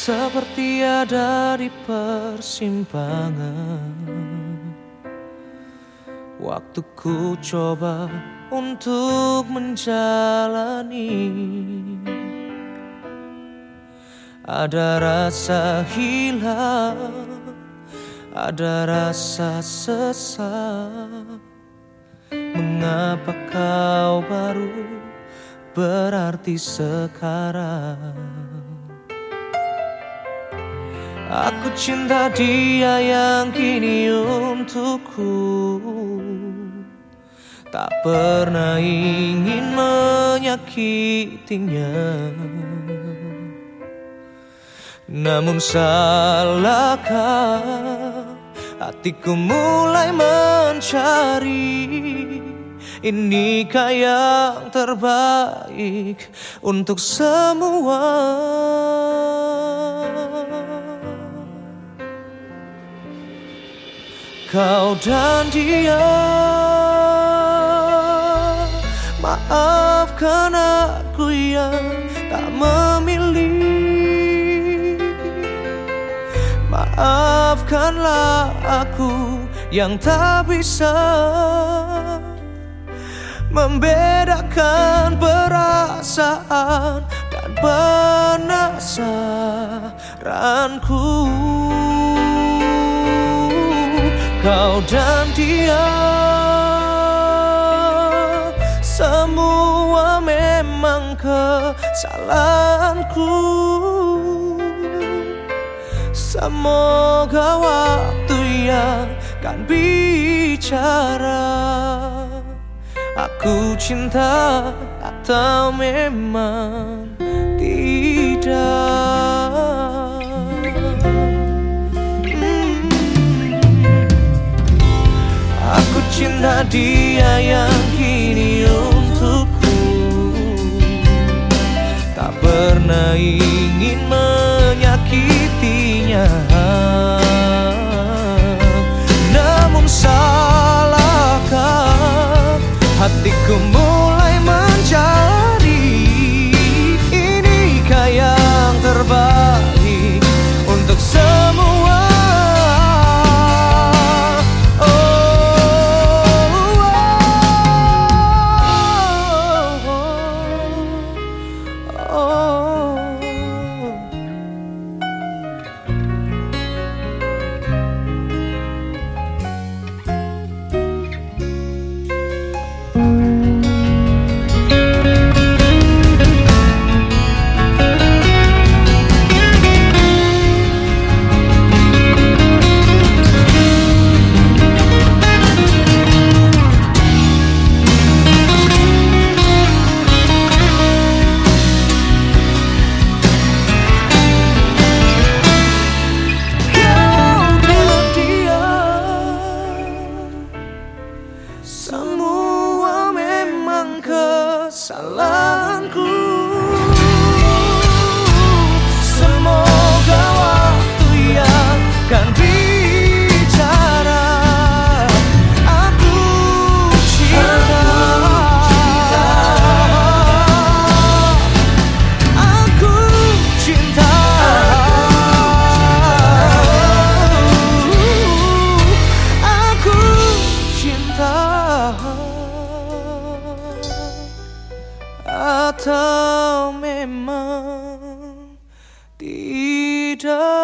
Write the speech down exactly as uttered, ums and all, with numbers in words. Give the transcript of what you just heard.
seperti ada di persimpangan. Waktuku coba untuk menjalani. Ada rasa hilang, ada rasa sesat. Mengapa kau baru berarti sekarang? Aku cinta dia yang kini untukku, tak pernah ingin menyakitinya. Namun salahkah hatiku mulai mencari, inikah yang terbaik untuk semua? Kau dan dia, maafkan aku yang tak memilih. Maafkanlah aku yang tak bisa membedakan perasaan dan penasaranku. Kau dan dia, semua memang kesalahanku. Semoga waktu yang kan bicara, aku cinta atau memang tidak. hmm. Aku cinta dia yang kini untukku, tak pernah ingin menyakitinya. Namun salahkah hatiku mulai mencari, inikah yang terbaik untuk semua? Semua memang kesalahanku. Semoga waktu yang kan bicara, aku cinta, aku cinta, aku cinta. Atau memang tidak?